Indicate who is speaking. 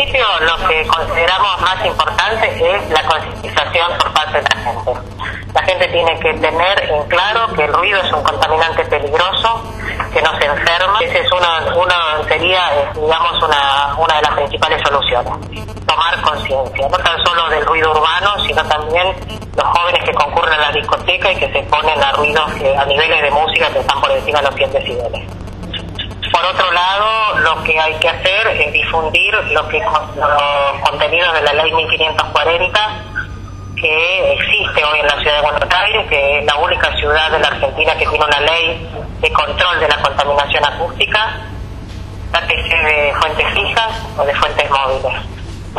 Speaker 1: Lo que consideramos más importante es la concientización por parte de la gente. La gente tiene que tener en claro que el ruido es un contaminante peligroso, que nos enferma. Esa es sería, digamos, una de las principales soluciones. Tomar conciencia, no tan solo del ruido urbano, sino también los jóvenes que concurren a la discoteca y que se ponen a ruidos a niveles de música que están por encima de los 100 decibeles. Por otro lado, lo que hay que hacer es difundir los contenidos de la ley 1540 que existe hoy en la ciudad de Buenos Aires, que es la única ciudad de la Argentina que tiene una ley de control de la contaminación acústica, ya que sea de fuentes fijas o de fuentes móviles.